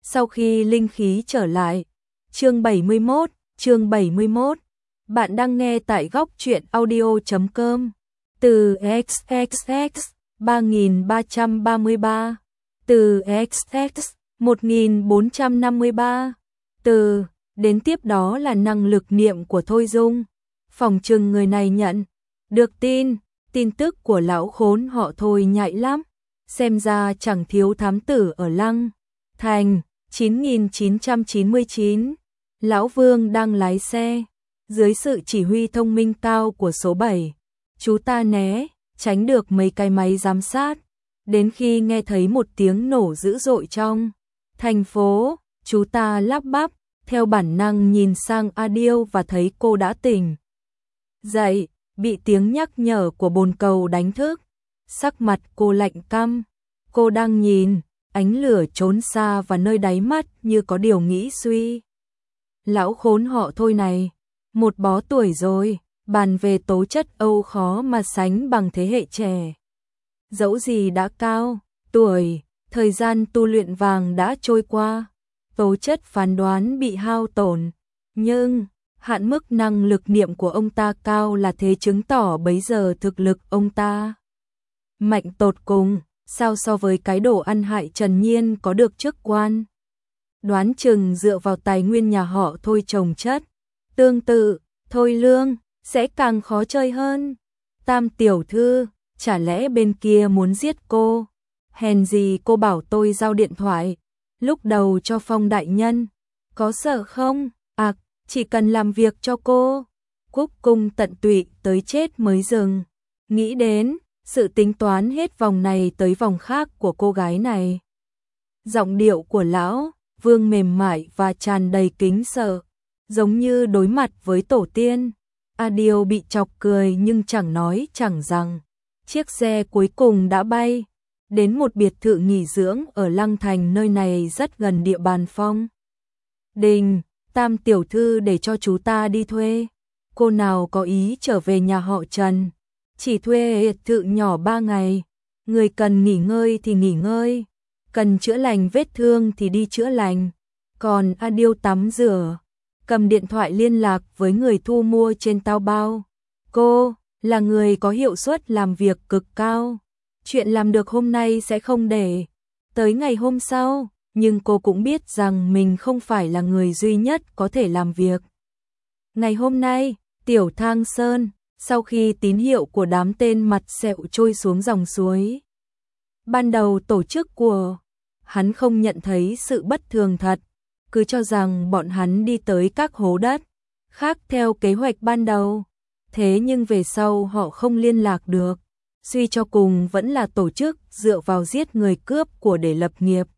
Sau khi linh khí trở lại. Chương 71. Bạn đang nghe tại góc truyện audio.com. Từ XXX 3333. Từ XX 1453. Từ đến tiếp đó là năng lực niệm của Thôi Dung. Phòng trừng người này nhận được tin tức của lão khốn họ Thôi nhạy lắm. Xem ra chẳng thiếu thám tử ở Lăng Thành. 9999. Lão Vương đang lái xe, dưới sự chỉ huy thông minh cao của số 7. Chú ta né, tránh được mấy cái máy giám sát. Đến khi nghe thấy một tiếng nổ dữ dội trong thành phố, chú ta lắp bắp, theo bản năng nhìn sang A Điêu và thấy cô đã tỉnh dậy, bị tiếng nhắc nhở của bồn cầu đánh thức. Sắc mặt cô lạnh căm, cô đang nhìn ánh lửa trốn xa và nơi đáy mắt như có điều nghĩ suy. Lão khốn họ Thôi này, một bó tuổi rồi, bàn về tố chất Âu khó mà sánh bằng thế hệ trẻ. Dẫu gì đã cao tuổi, thời gian tu luyện vàng đã trôi qua, tố chất phán đoán bị hao tổn, nhưng hạn mức năng lực niệm của ông ta cao là thế chứng tỏ bấy giờ thực lực ông ta mạnh tột cùng. Sao so với cái đồ ăn hại Trần Nhiên có được chức quan? Đoán chừng dựa vào tài nguyên nhà họ Thôi trồng chất. Tương tự, Thôi Lương sẽ càng khó chơi hơn. Tam tiểu thư, chả lẽ bên kia muốn giết cô? Hèn gì cô bảo tôi giao điện thoại lúc đầu cho Phong đại nhân. Có sợ không? Chỉ cần làm việc cho cô. Cúc cung tận tụy tới chết mới dừng. Nghĩ đến sự tính toán hết vòng này tới vòng khác của cô gái này. Giọng điệu của lão Vương mềm mại và tràn đầy kính sợ, giống như đối mặt với tổ tiên. A Điêu bị chọc cười nhưng chẳng nói chẳng rằng. Chiếc xe cuối cùng đã bay đến một biệt thự nghỉ dưỡng ở Lăng Thành, nơi này rất gần địa bàn Phong Đình. Tam tiểu thư để cho chú ta đi thuê. Cô nào có ý trở về nhà họ Trần. Chỉ thuê biệt thự nhỏ 3 ngày. Người cần nghỉ ngơi thì nghỉ ngơi, cần chữa lành vết thương thì đi chữa lành. Còn A Điêu tắm rửa, cầm điện thoại liên lạc với người thu mua trên Taobao. Cô là người có hiệu suất làm việc cực cao. Chuyện làm được hôm nay sẽ không để tới ngày hôm sau, nhưng cô cũng biết rằng mình không phải là người duy nhất có thể làm việc. Ngày hôm nay, Tiểu Thang Sơn, sau khi tín hiệu của đám tên mặt sẹo trôi xuống dòng suối, ban đầu tổ chức của hắn không nhận thấy sự bất thường thật, cứ cho rằng bọn hắn đi tới các hố đất khác theo kế hoạch ban đầu. Thế nhưng về sau họ không liên lạc được, suy cho cùng vẫn là tổ chức dựa vào giết người cướp của để lập nghiệp.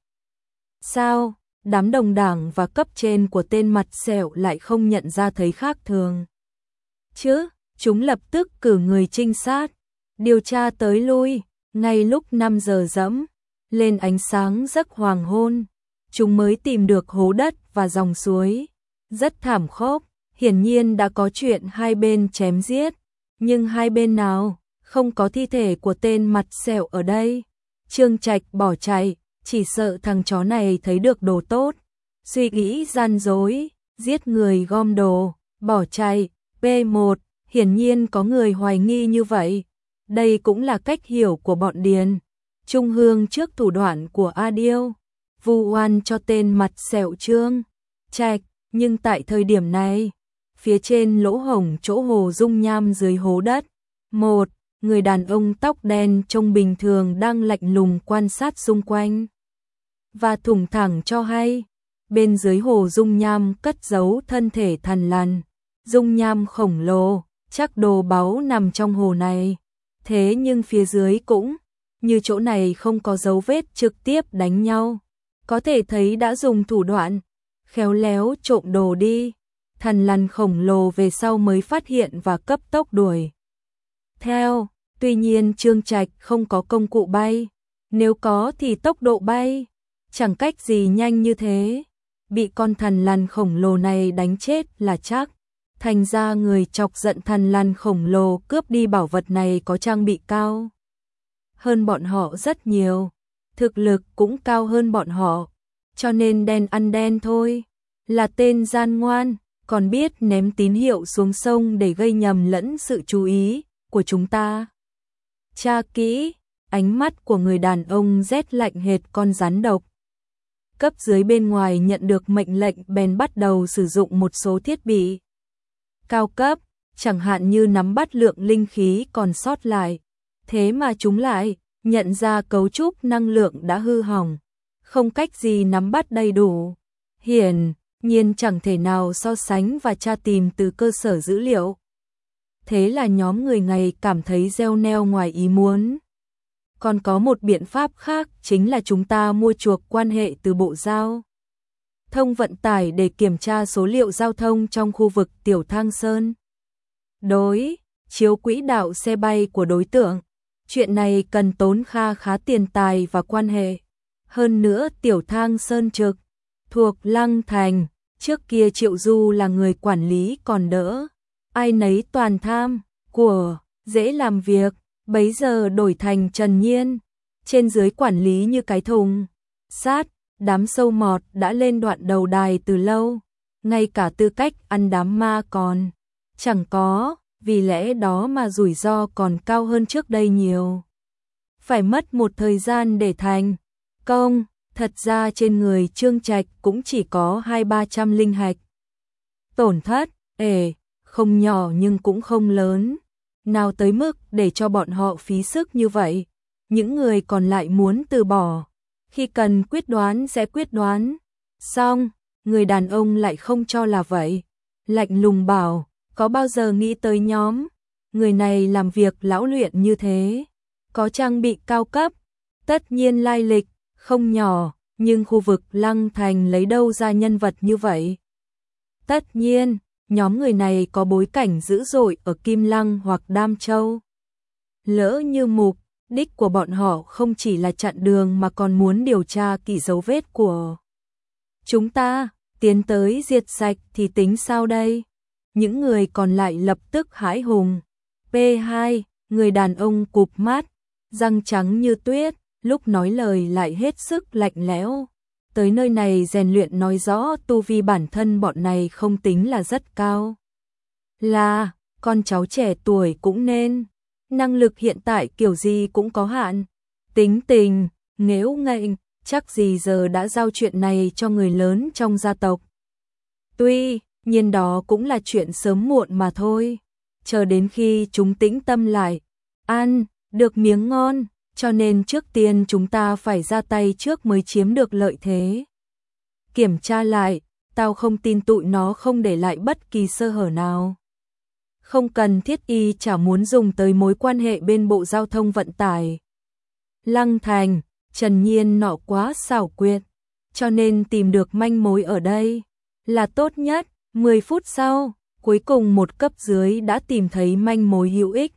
Sao, đám đồng đảng và cấp trên của tên mặt sẹo lại không nhận ra thấy khác thường chứ? Chúng lập tức cử người trinh sát, điều tra tới lui. Ngay lúc 5 giờ rẫm lên ánh sáng giấc hoàng hôn, chúng mới tìm được hố đất và dòng suối. Rất thảm khốc, hiển nhiên đã có chuyện hai bên chém giết, nhưng hai bên nào không có thi thể của tên mặt sẹo ở đây. Trương Trạch bỏ chạy, chỉ sợ thằng chó này thấy được đồ tốt, suy nghĩ gian dối, giết người gom đồ, bỏ chạy. P1, hiển nhiên có người hoài nghi như vậy. Đây cũng là cách hiểu của bọn Điền Trung Hương trước thủ đoạn của A Điêu, vu oan cho tên mặt sẹo Trương Trạch. Nhưng tại thời điểm này, phía trên lỗ hổng chỗ hồ dung nham dưới hố đất, một người đàn ông tóc đen trông bình thường đang lạnh lùng quan sát xung quanh và thủng thẳng cho hay bên dưới hồ dung nham cất giấu thân thể thằn lằn. Dung nham khổng lồ, chắc đồ báu nằm trong hồ này. Thế nhưng phía dưới cũng như chỗ này không có dấu vết trực tiếp đánh nhau, có thể thấy đã dùng thủ đoạn khéo léo trộm đồ đi. Thằn lằn khổng lồ về sau mới phát hiện và cấp tốc đuổi theo. Tuy nhiên Trương Trạch không có công cụ bay, nếu có thì tốc độ bay chẳng cách gì nhanh như thế. Bị con thằn lằn khổng lồ này đánh chết là chắc. Thành ra người chọc giận thằn lằn khổng lồ cướp đi bảo vật này có trang bị cao hơn bọn họ rất nhiều, thực lực cũng cao hơn bọn họ. cho nên đen ăn đen thôi. Là tên gian ngoan, còn biết ném tín hiệu xuống sông để gây nhầm lẫn sự chú ý của chúng ta. Tra kỹ, ánh mắt của người đàn ông rét lạnh hệt con rắn độc. Cấp dưới bên ngoài nhận được mệnh lệnh bèn bắt đầu sử dụng một số thiết bị cao cấp, chẳng hạn như nắm bắt lượng linh khí còn sót lại. Thế mà chúng lại nhận ra cấu trúc năng lượng đã hư hỏng, không cách gì nắm bắt đầy đủ. Hiển nhiên chẳng thể nào so sánh và tra tìm từ cơ sở dữ liệu. Thế là nhóm người này cảm thấy gieo neo ngoài ý muốn. Còn có một biện pháp khác, chính là chúng ta mua chuộc quan hệ từ Bộ Giao thông Vận tải để kiểm tra số liệu giao thông trong khu vực Tiểu Thang Sơn. Đối chiếu quỹ đạo xe bay của đối tượng. Chuyện này cần tốn khá tiền tài và quan hệ. Hơn nữa Tiểu Thang Sơn trực thuộc Lăng Thành, trước kia Triệu Du là người quản lý còn đỡ. Ai nấy toàn tham, của, dễ làm việc, bấy giờ đổi thành Trần Nhiên. Trên dưới quản lý như cái thùng sát, đám sâu mọt đã lên đoạn đầu đài từ lâu. Ngay cả tư cách ăn đám ma còn chẳng có, vì lẽ đó mà rủi ro còn cao hơn trước đây nhiều. Phải mất một thời gian để thành công. Thật ra trên người Trương Trạch cũng chỉ có 200-300 linh hạch. Tổn thất, không nhỏ nhưng cũng không lớn. Nào tới mức để cho bọn họ phí sức như vậy. Những người còn lại muốn từ bỏ. Khi cần quyết đoán sẽ quyết đoán. Xong, người đàn ông lại không cho là vậy. Lạnh lùng bảo, có bao giờ nghĩ tới nhóm người này làm việc lão luyện như thế. Có trang bị cao cấp, tất nhiên lai lịch không nhỏ, nhưng khu vực Lăng Thành lấy đâu ra nhân vật như vậy? Tất nhiên, nhóm người này có bối cảnh dữ dội ở Kim Lăng hoặc Đam Châu. Lỡ như mục đích của bọn họ không chỉ là chặn đường mà còn muốn điều tra kỹ dấu vết của chúng ta, tiến tới diệt sạch thì tính sao đây? Những người còn lại lập tức hãi hùng. P2, người đàn ông cụp mắt, răng trắng như tuyết, lúc nói lời lại hết sức lạnh lẽo. Tới nơi này rèn luyện nói rõ tu vi bản thân bọn này không tính là rất cao. Là, con cháu trẻ tuổi cũng nên. Năng lực hiện tại kiểu gì cũng có hạn. Tính tình, nếu ngạnh, chắc gì giờ đã giao chuyện này cho người lớn trong gia tộc. Tuy nhiên đó cũng là chuyện sớm muộn mà thôi. Chờ đến khi chúng tĩnh tâm lại, ăn được miếng ngon, cho nên trước tiên chúng ta phải ra tay trước mới chiếm được lợi thế. Kiểm tra lại, tao không tin tụi nó không để lại bất kỳ sơ hở nào. Không cần thiết y chả muốn dùng tới mối quan hệ bên Bộ Giao thông Vận tải. Lăng Thành, Trần Nhiên nọ quá xảo quyệt, cho nên tìm được manh mối ở đây là tốt nhất. 10 phút sau, cuối cùng một cấp dưới đã tìm thấy manh mối hữu ích.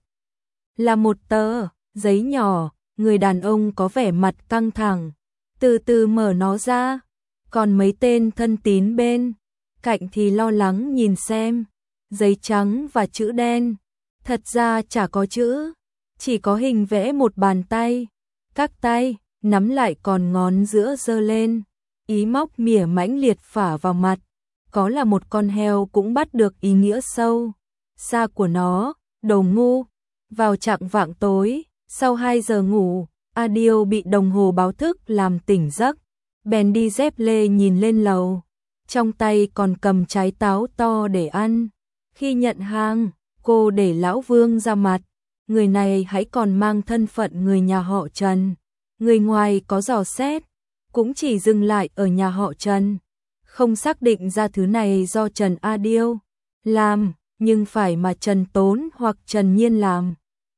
Là một tờ giấy nhỏ, người đàn ông có vẻ mặt căng thẳng, từ từ mở nó ra, còn mấy tên thân tín bên cạnh thì lo lắng nhìn xem. Giấy trắng và chữ đen, thật ra chả có chữ, chỉ có hình vẽ một bàn tay. Các tay nắm lại còn ngón giữa giơ lên, ý móc mỉa mãnh liệt phả vào mặt. Có là một con heo cũng bắt được ý nghĩa sâu xa của nó. Đồ ngu. Vào chạng vạng tối, sau 2 giờ ngủ, Adil bị đồng hồ báo thức làm tỉnh giấc. Bèn đi dép lê nhìn lên lầu, trong tay còn cầm trái táo to để ăn. Khi nhận hàng, cô để lão Vương ra mặt. Người này hãy còn mang thân phận người nhà họ Trần. Người ngoài có dò xét, cũng chỉ dừng lại ở nhà họ Trần. Không xác định ra thứ này do Trần Adil làm, nhưng phải mà Trần Tốn hoặc Trần Nhiên làm.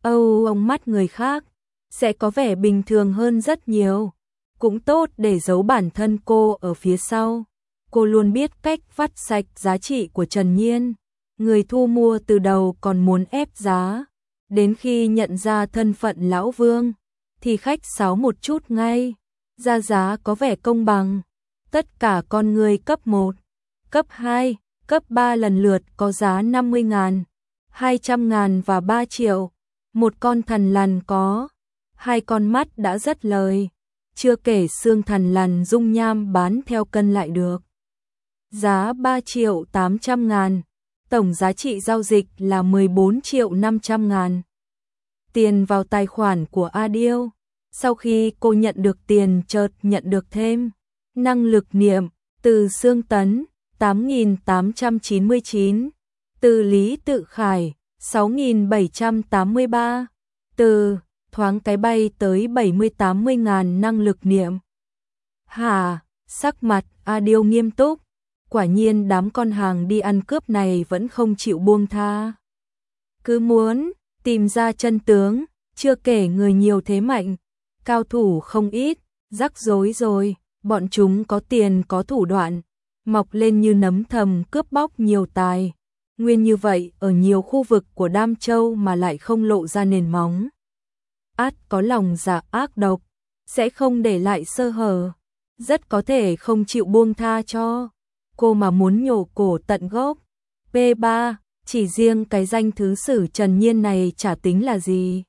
Ông mắt người khác sẽ có vẻ bình thường hơn rất nhiều. Cũng tốt để giấu bản thân cô ở phía sau. Cô luôn biết cách vắt sạch giá trị của Trần Nhiên. Người thu mua từ đầu còn muốn ép giá. Đến khi nhận ra thân phận lão Vương, thì khách sáo một chút ngay. Ra giá có vẻ công bằng. Tất cả con người cấp 1, cấp 2, cấp 3 lần lượt có giá 50.000, 200.000 và 3 triệu. Một con thằn lằn có 2 con mắt đã rất lời. chưa kể xương thằn lằn dung nham bán theo cân lại được. Giá 3.800.000, tổng giá trị giao dịch là 14.500.000. Tiền vào tài khoản của Adil. Sau khi cô nhận được tiền chợt nhận được thêm năng lực niệm từ Sương Tấn 8.899, từ Lý Tự Khải 6.783, từ thoáng cái bay tới 70-80.000 năng lực niệm. Hả? Sắc mặt Adil nghiêm túc. Quả nhiên đám con hàng đi ăn cướp này vẫn không chịu buông tha. Cứ muốn tìm ra chân tướng, chưa kể người nhiều thế mạnh, cao thủ không ít, rắc rối rồi, bọn chúng có tiền có thủ đoạn, mọc lên như nấm thầm cướp bóc nhiều tài. Nguyên như vậy ở nhiều khu vực của Đam Châu mà lại không lộ ra nền móng. Át có lòng dạ ác độc, sẽ không để lại sơ hở, rất có thể không chịu buông tha cho. Cô mà muốn nhổ cổ tận gốc. P3, chỉ riêng cái danh thứ sử Trần Nhiên này chả tính là gì.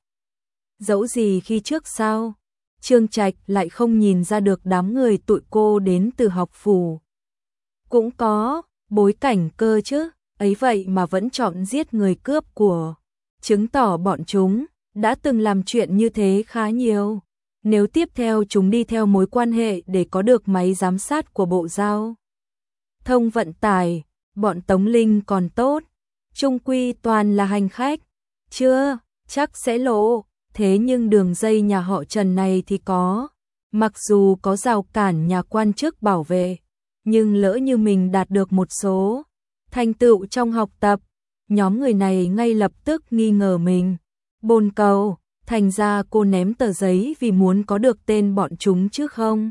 Dẫu gì khi trước sao, Trương Trạch lại không nhìn ra được đám người tụi cô đến từ học phủ. Cũng có bối cảnh cơ chứ, ấy vậy mà vẫn chọn giết người cướp của. Chứng tỏ bọn chúng đã từng làm chuyện như thế khá nhiều. Nếu tiếp theo chúng đi theo mối quan hệ để có được máy giám sát của Bộ Giao thông vận tải, bọn Tống Linh còn tốt, chung quy toàn là hành khách. Chưa, chắc sẽ lộ, thế nhưng đường dây nhà họ Trần này thì có. Mặc dù có rào cản nhà quan chức bảo vệ, nhưng lỡ như mình đạt được một số thành tựu trong học tập, nhóm người này ngay lập tức nghi ngờ mình. Bồn cầu, thành ra cô ném tờ giấy vì muốn có được tên bọn chúng chứ không.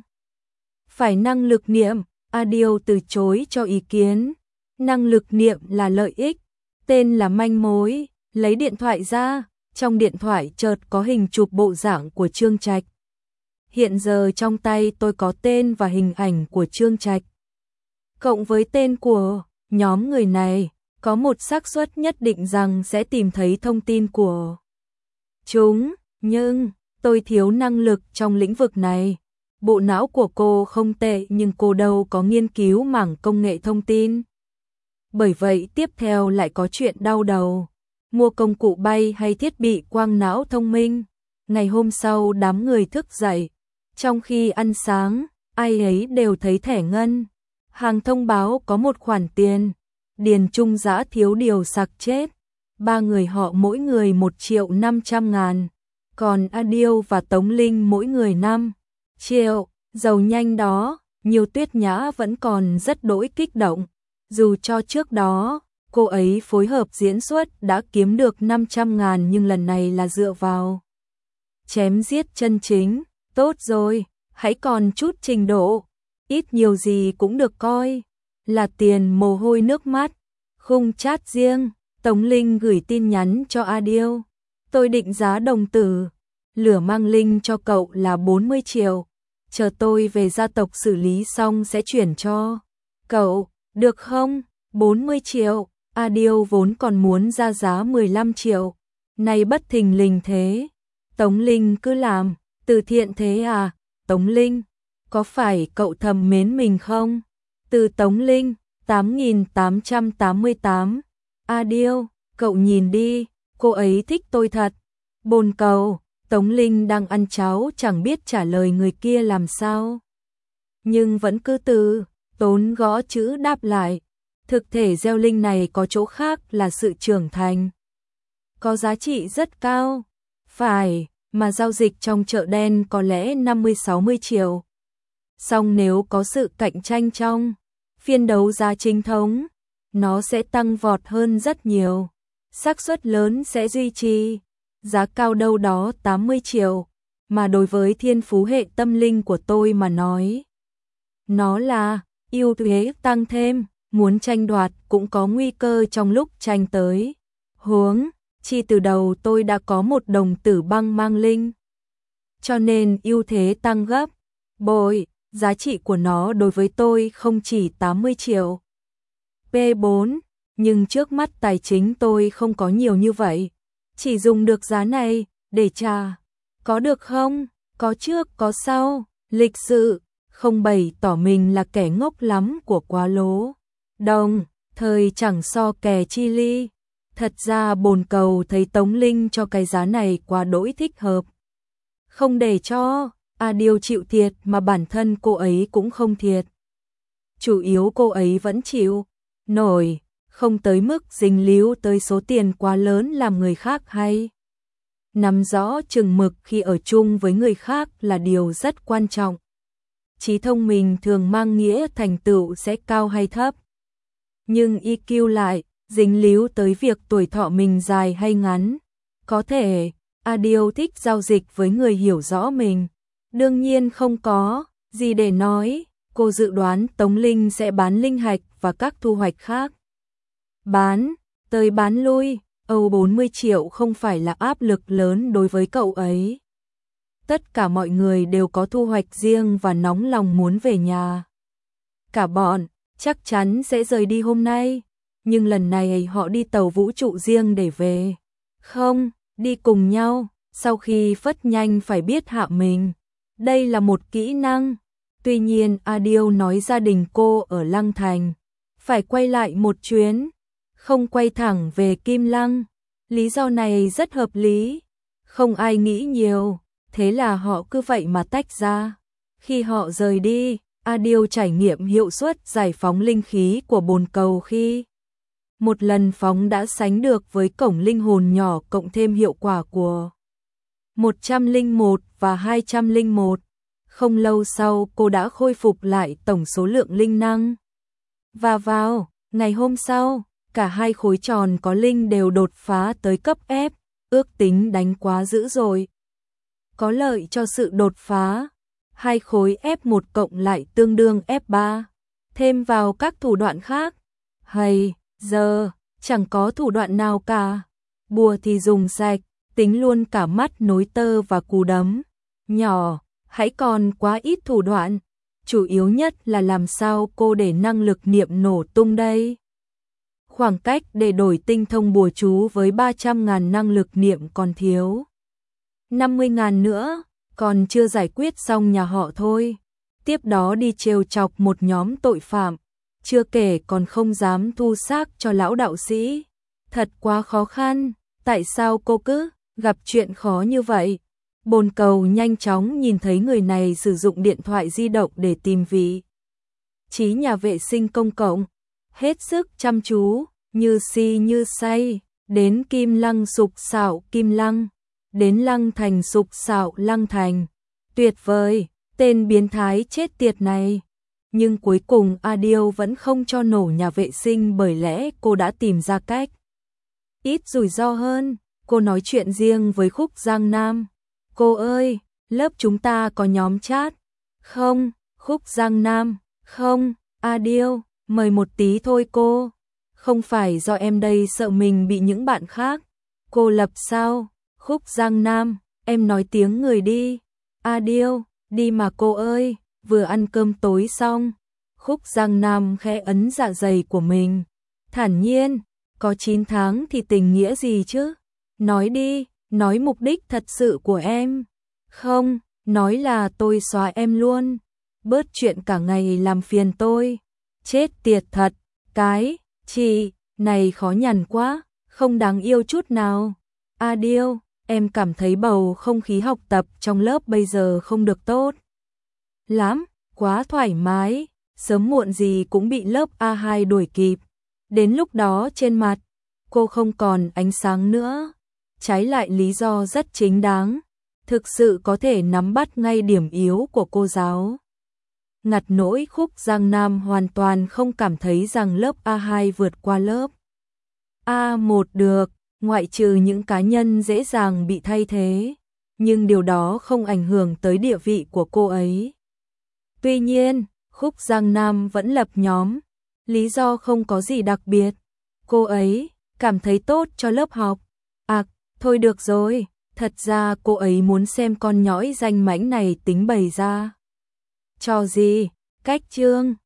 Phải năng lực niệm, Adil từ chối cho ý kiến. Năng lực niệm là lợi ích, tên là manh mối. Lấy điện thoại ra, trong điện thoại chợt có hình chụp bộ dạng của Trương Trạch. Hiện giờ trong tay tôi có tên và hình ảnh của Trương Trạch. Cộng với tên của nhóm người này, có một xác suất nhất định rằng sẽ tìm thấy thông tin của chúng, nhưng tôi thiếu năng lực trong lĩnh vực này. Bộ não của cô không tệ nhưng cô đâu có nghiên cứu mảng công nghệ thông tin. Bởi vậy tiếp theo lại có chuyện đau đầu. Mua công cụ bay hay thiết bị quang não thông minh. Ngày hôm sau đám người thức dậy. Trong khi ăn sáng, ai ấy đều thấy thẻ ngân. Hàng thông báo có một khoản tiền. Điền Trung Dã thiếu điều sặc chết. Ba người họ mỗi người 1.500.000. Còn Adil và Tống Linh mỗi người 5 triệu. Giàu nhanh đó, Nhiều Tuyết Nhã vẫn còn rất đỗi kích động. Dù cho trước đó, cô ấy phối hợp diễn xuất đã kiếm được 500.000 nhưng lần này là dựa vào chém giết chân chính. Tốt rồi, hãy còn chút trình độ. Ít nhiều gì cũng được coi là tiền mồ hôi nước mắt. Khung chat riêng, Tống Linh gửi tin nhắn cho Adil. Tôi định giá đồng tử lửa mang linh cho cậu là 40 triệu. Chờ tôi về gia tộc xử lý xong sẽ chuyển cho cậu, được không? 40 triệu, Adil vốn còn muốn ra giá 15 triệu. Này bất thình lình thế. Tống Linh cứ làm, từ thiện thế à? Tống Linh, có phải cậu thầm mến mình không? Từ Tống Linh, 8.888. Adil, cậu nhìn đi, cô ấy thích tôi thật. Bồn cầu, Tống Linh đang ăn cháo chẳng biết trả lời người kia làm sao. Nhưng vẫn cứ từ tốn gõ chữ đáp lại. Thực thể gieo linh này có chỗ khác là sự trưởng thành. Có giá trị rất cao. Phải, mà giao dịch trong chợ đen có lẽ 50-60 triệu. Song nếu có sự cạnh tranh trong phiên đấu giá chính thống, nó sẽ tăng vọt hơn rất nhiều. Xác suất lớn sẽ duy trì giá cao đâu đó 80 triệu, mà đối với thiên phú hệ tâm linh của tôi mà nói, nó là ưu thế tăng thêm, muốn tranh đoạt cũng có nguy cơ trong lúc tranh tới. Huống chi từ đầu tôi đã có một đồng tử băng mang linh, cho nên ưu thế tăng gấp bội. Giá trị của nó đối với tôi không chỉ 80 triệu. P4, nhưng trước mắt tài chính tôi không có nhiều như vậy. Chỉ dùng được giá này để trả. Có được không? Có trước có sau, Lịch sự, không bày tỏ mình là kẻ ngốc lắm của quá lố. Đồng thời chẳng so kè chi ly. Thật ra bồn cầu thấy Tống Linh cho cái giá này quá đỗi thích hợp. Không để cho Điều chịu thiệt mà bản thân cô ấy cũng không thiệt. Chủ yếu cô ấy vẫn chịu nổi, không tới mức dính líu tới số tiền quá lớn làm người khác hay. Nắm rõ chừng mực khi ở chung với người khác là điều rất quan trọng. Trí thông minh thường mang nghĩa thành tựu sẽ cao hay thấp. Nhưng EQ lại dính líu tới việc tuổi thọ mình dài hay ngắn. Có thể Adele thích giao dịch với người hiểu rõ mình. Đương nhiên không có gì để nói, cô dự đoán Tống Linh sẽ bán linh hạch và các thu hoạch khác. Bán tới bán lui, 40 triệu không phải là áp lực lớn đối với cậu ấy. Tất cả mọi người đều có thu hoạch riêng và nóng lòng muốn về nhà. Cả bọn chắc chắn sẽ rời đi hôm nay, nhưng lần này họ đi tàu vũ trụ riêng để về. Không, đi cùng nhau, sau khi phất nhanh phải biết hạ mình. Đây là một kỹ năng. Tuy nhiên Adele nói gia đình cô ở Lăng Thành, phải quay lại một chuyến, không quay thẳng về Kim Lăng. Lý do này rất hợp lý, không ai nghĩ nhiều, thế là họ cứ vậy mà tách ra. Khi họ rời đi, Adele trải nghiệm hiệu suất giải phóng linh khí của bồn cầu khi một lần phóng đã sánh được với cổng linh hồn nhỏ cộng thêm hiệu quả của 101 và 201. Không lâu sau cô đã khôi phục lại tổng số lượng linh năng. Và vào ngày hôm sau, cả hai khối tròn có linh đều đột phá tới cấp F, ước tính đánh quá dữ rồi. Có lợi cho sự đột phá, hai khối F1 cộng lại tương đương F3, thêm vào các thủ đoạn khác. Hay, giờ, chẳng có thủ đoạn nào cả. Bùa thì dùng sạch, tính luôn cả mắt nối tơ và cú đấm. Nhỏ, hãy còn quá ít thủ đoạn. Chủ yếu nhất là làm sao cô để năng lực niệm nổ tung đây. Khoảng cách để đổi tinh thông bùa chú với 300.000 năng lực niệm còn thiếu. 50.000 nữa, còn chưa giải quyết xong nhà họ thôi. Tiếp đó đi trêu chọc một nhóm tội phạm, chưa kể còn không dám thu xác cho lão đạo sĩ. Thật quá khó khăn, tại sao cô cứ gặp chuyện khó như vậy? Bồn cầu nhanh chóng nhìn thấy người này sử dụng điện thoại di động để tìm vị trí nhà vệ sinh công cộng. Hết sức chăm chú, như si như say, đến Kim Lăng sục sạo Kim Lăng, đến Lăng Thành sục sạo Lăng Thành. Tuyệt vời, tên biến thái chết tiệt này. Nhưng cuối cùng Adele vẫn không cho nổ nhà vệ sinh bởi lẽ cô đã tìm ra cách ít rủi ro hơn. Cô nói chuyện riêng với Khúc Giang Nam. Cô ơi, lớp chúng ta có nhóm chat. Không, Khúc Giang Nam. Không, Adele, mời một tí thôi cô. Không phải do em đây sợ mình bị những bạn khác. Cô lập sao? Khúc Giang Nam, em nói tiếng người đi. Adele, đi mà cô ơi, vừa ăn cơm tối xong. Khúc Giang Nam khẽ ấn dạ dày của mình. Thản nhiên, có 9 tháng thì tình nghĩa gì chứ? Nói đi, nói mục đích thật sự của em. Không, nói là tôi xóa em luôn. Bớt chuyện cả ngày làm phiền tôi. Chết tiệt thật, cái, chị, này khó nhằn quá, không đáng yêu chút nào. Adele, em cảm thấy bầu không khí học tập trong lớp bây giờ không được tốt lắm, quá thoải mái, sớm muộn gì cũng bị lớp A2 đuổi kịp. Đến lúc đó trên mặt, cô không còn ánh sáng nữa. Trái lại lý do rất chính đáng, thực sự có thể nắm bắt ngay điểm yếu của cô giáo. Ngặt nỗi Khúc Giang Nam hoàn toàn không cảm thấy rằng lớp A2 vượt qua lớp A1 được, ngoại trừ những cá nhân dễ dàng bị thay thế, nhưng điều đó không ảnh hưởng tới địa vị của cô ấy. Tuy nhiên, Khúc Giang Nam vẫn lập nhóm, lý do không có gì đặc biệt. Cô ấy cảm thấy tốt cho lớp học. Thôi được rồi, thật ra cô ấy muốn xem con nhõi danh mãnh này tính bày ra. Trò gì, cách chương.